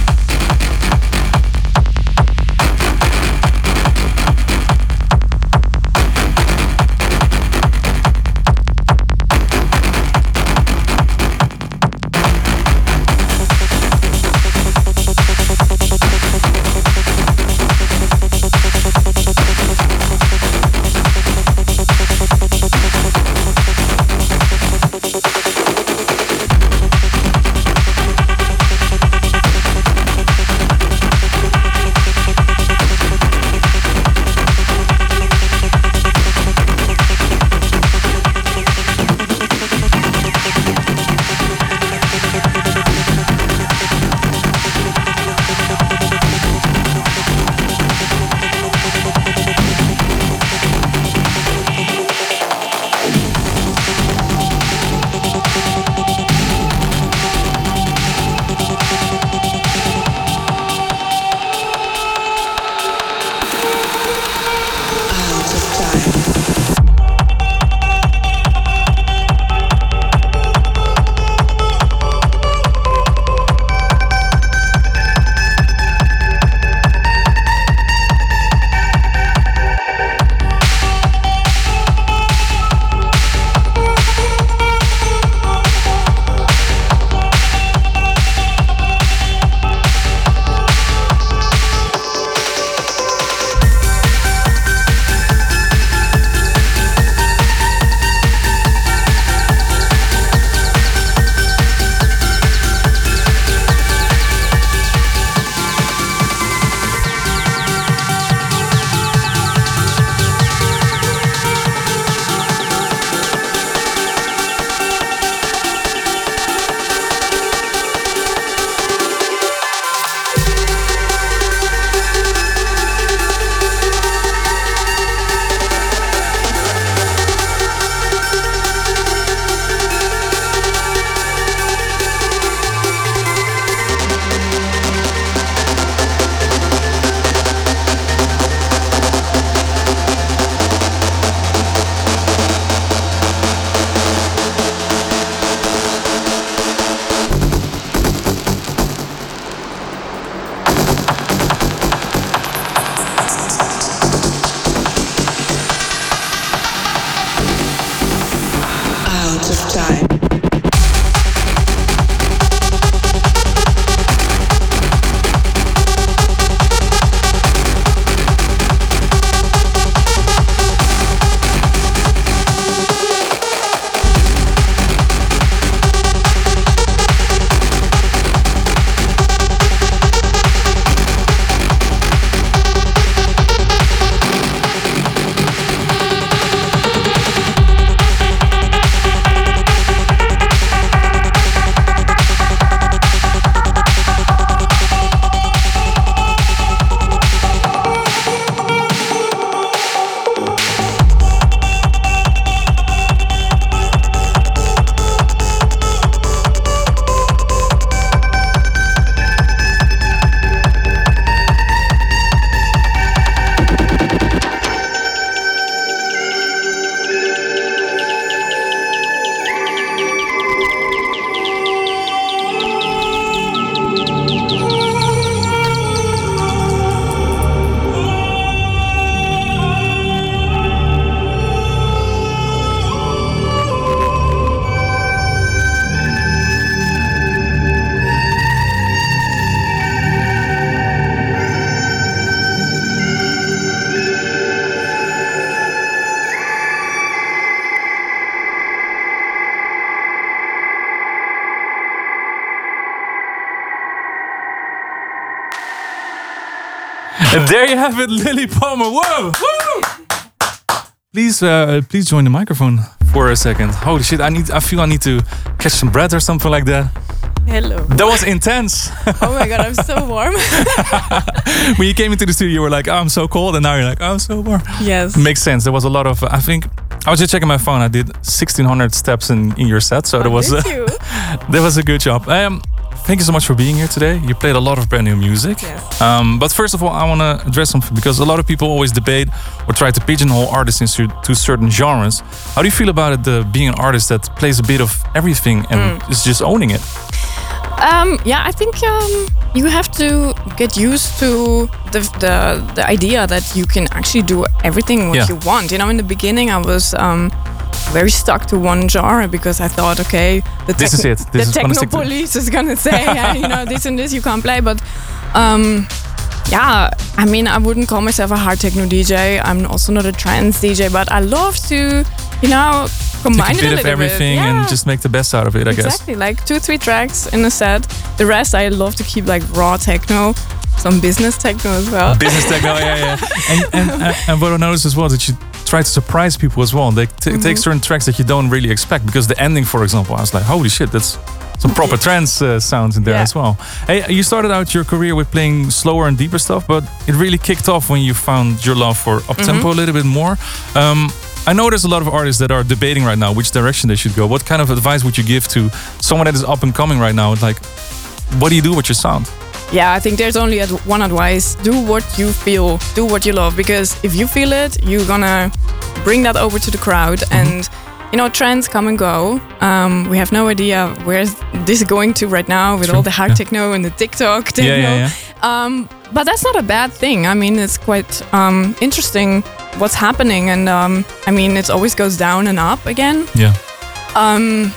I: And there you have it, Lily Palmer. Whoa! Woo! Please, uh, please join the microphone for a second. Holy shit! I need. I feel I need to catch some breath or something like that.
N: Hello.
I: That was intense.
N: Oh my god, I'm so warm.
I: When you came into the studio, you were like, oh, "I'm so cold," and now you're like, "Oh, I'm so warm."
N: Yes.
I: Makes sense. There was a lot of. I think I was just checking my phone. I did sixteen hundred steps in, in your set, so
N: oh,
I: that was
N: did
I: uh,
N: you?
I: that was a good job. Um, Thank you so much for being here today. You played a lot of brand new music.
N: Yes.
I: Um, but first of all, I want to address something because a lot of people always debate or try to pigeonhole artists into to certain genres. How do you feel about it, the, being an artist that plays a bit of everything and
N: Mm.
I: is just owning it?
N: Um, yeah, I think um, you have to get used to the, the the idea that you can actually do everything what
I: Yeah.
N: you want. You know, in the beginning, I was um, very stuck to one genre because I thought, okay, the,
I: This is it. This
N: the
I: is gonna
N: techno
I: stick to-
N: police is gonna say, yeah, you know, this and this you can't play. But um, yeah, I mean, I wouldn't call myself a hard techno D J. I'm also not a trance D J, but I love to, you know, combine
I: Take
N: it
I: a
N: a
I: bit of
N: little
I: everything
N: bit.
I: and
N: Yeah.
I: just make the best out of it, I guess.
N: Exactly, like two, three tracks in a set. The rest, I love to keep like raw techno, some business techno as well.
I: Business techno, yeah, yeah. And, and, and, and what I noticed as well is that you try to surprise people as well. They t-
N: Mhm.
I: take certain tracks that you don't really expect, because the ending, for example, I was like, holy shit, that's some proper trance uh, sounds in there
N: Yeah.
I: as well. Hey, you started out your career with playing slower and deeper stuff, but it really kicked off when you found your love for up-tempo
N: Mhm.
I: a little bit more. Um, I know there's a lot of artists that are debating right now which direction they should go. What kind of advice would you give to someone that is up and coming right now? Like, what do you do with your sound?
N: Yeah, I think there's only ad- one advice: do what you feel, do what you love. Because if you feel it, you're gonna bring that over to the crowd. And you know, trends come and go. Um, we have no idea where this is going to right now with all the hard techno and the TikTok techno.
I: Yeah, yeah,
N: Um, but that's not a bad thing. I mean, it's quite um, interesting what's happening, and um, I mean, it always goes down and up again.
I: Yeah.
N: Um,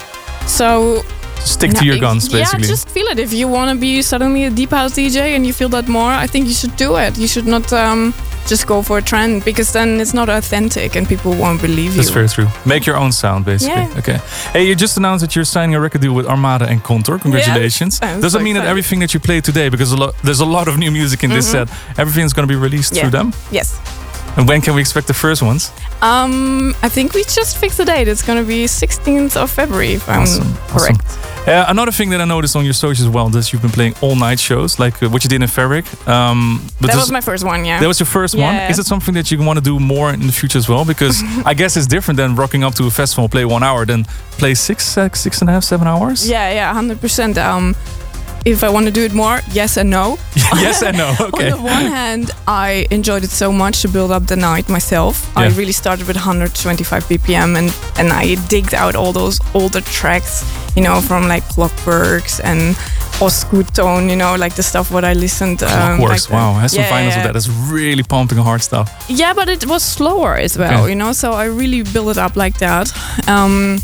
N: so
I: Stick to
N: no,
I: your guns, basically.
N: Yeah, just feel it. If you want to be suddenly a deep house D J and you feel that more, I think you should do it. You should not um, just go for a trend, because then it's not authentic and people won't believe
I: That's
N: you.
I: very true. Make your own sound, basically.
N: Yeah.
I: Okay. Hey, you just announced that you're signing a record deal with Armada and Contour. Congratulations.
N: Yes, I'm
I: Does
N: so
I: it mean that
N: excited.
I: everything that you play today, because a lot, there's a lot of new music in this
N: Mhm.
I: set, everything's going to be released
N: Yeah.
I: through them?
N: Yes.
I: And when can we expect the first ones?
N: Um, I think we just fixed the date. It's going to be sixteenth of February, if
I: Awesome,
N: I'm correct.
I: Uh, another thing that I noticed on your socials as well is you've been playing all night shows, like uh, what you did in Ferric. Um, but
N: That
I: this-
N: was my first one, yeah.
I: That was your first one.
N: Yeah.
I: Is it something that you want to do more in the future as well? Because I guess it's different than rocking up to a festival, play one hour, then play six, uh, six and a half, seven hours.
N: Yeah, yeah, one hundred percent. Um, if I want to do it more, yes and no.
I: Yes and no. Okay.
N: On the one hand, I enjoyed it so much to build up the night myself. I
I: Yeah.
N: really started with one hundred twenty-five B P M, and, and I digged out all those older tracks, you know, from like Clockworks and Osgood-tone, you know, like the stuff what I listened. Um,
I: Clockworks,
N: back then.
I: wow. I have some
N: Yeah,
I: finals
N: yeah.
I: of that. It's really pumping hard stuff.
N: Yeah, but it was slower as well,
I: Okay.
N: you know. So I really built it up like that, um,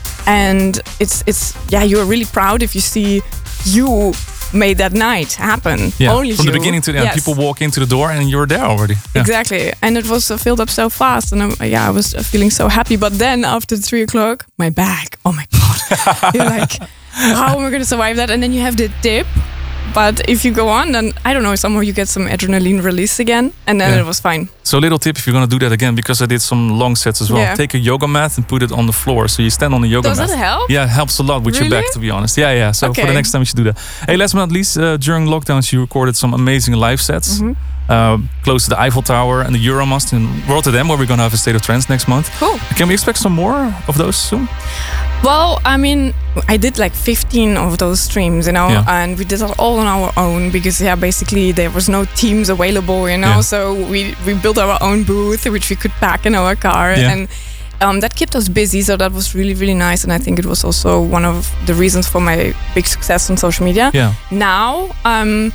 N: and it's it's yeah, you're really proud if you see you made that night happen.
I: Yeah.
N: Only
I: From the
N: you.
I: beginning to the end,
N: Yes.
I: people walk into the door and you're there already. Yeah.
N: Exactly, and it was uh, filled up so fast, and um, yeah, I was uh, feeling so happy. But then after three o'clock, my back, oh my god, you're like, how am I going to survive that? And then you have the dip. But if you go on, then I don't know, somehow you get some adrenaline release again, and then
I: Yeah.
N: it was fine.
I: So little tip if you're gonna do that again, because I did some long sets as well.
N: Yeah.
I: Take a yoga mat and put it on the floor. So you stand on the yoga
N: Does
I: mat.
N: that help?
I: Yeah, it helps a lot with your
N: Really?
I: back, to be honest. Yeah, yeah. So for the
N: Okay.
I: next time you should do that. Hey, last but not least, uh, during lockdowns you recorded some amazing live sets.
N: Mhm.
I: Uh, close to the Eiffel Tower and the Euromast in Rotterdam, where we're gonna have a State of Trance next month.
N: Cool.
I: Can we expect some more of those soon?
N: Well, I mean, I did like fifteen of those streams, you know,
I: Yeah.
N: and we did it all on our own because, yeah, basically there was no teams available, you know,
I: Yeah.
N: so we, we built our own booth, which we could pack in our car,
I: Yeah.
N: and um, that kept us busy, so that was really, really nice, and I think it was also one of the reasons for my big success on social media.
I: Yeah.
N: Now, um,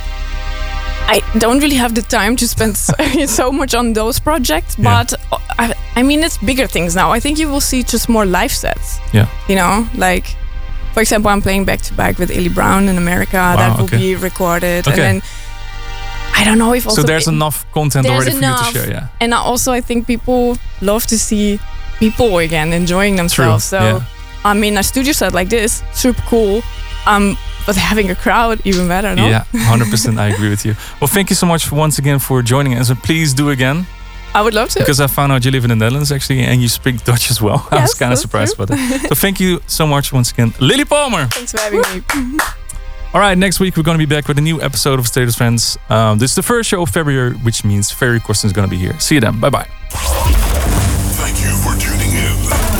N: I don't really have the time to spend so, so much on those projects,
I: Yeah.
N: but uh, I, I mean, it's bigger things now. I think you will see just more live sets.
I: Yeah.
N: You know, like, for example, I'm playing back to back with Ellie Brown in America. that will
I: okay.
N: be recorded.
I: Okay.
N: And then I don't know if also
I: So there's enough content
N: there's
I: already
N: enough.
I: for you to share. Yeah.
N: And also, I think people love to see people again enjoying themselves.
I: True,
N: So,
I: yeah.
N: I mean, a studio set like this, super cool. Um, but having a crowd, even better, no?
I: Yeah, one hundred percent. I agree with you. Well, thank you so much once again for joining us, and please do again.
N: I would love to.
I: Because I found out you live in the Netherlands actually, and you speak Dutch as well. I was
N: Yes,
I: kind of
N: that's
I: surprised
N: true.
I: by that. So thank you so much once again, Lily Palmer.
N: Thanks for having me.
I: All right, next week we're going to be back with a new episode of State of Trance. Um, this is the first show of February, which means Ferry Corsten is going to be here. See you then. Bye bye.
A: Thank you for tuning in.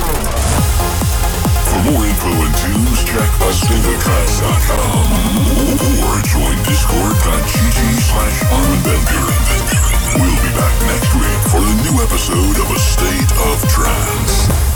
A: For more info and tunes, check us state of trance dot com or join discord.gg slash Armin Van Buren. We'll be back next week for a new episode of A State of Trance.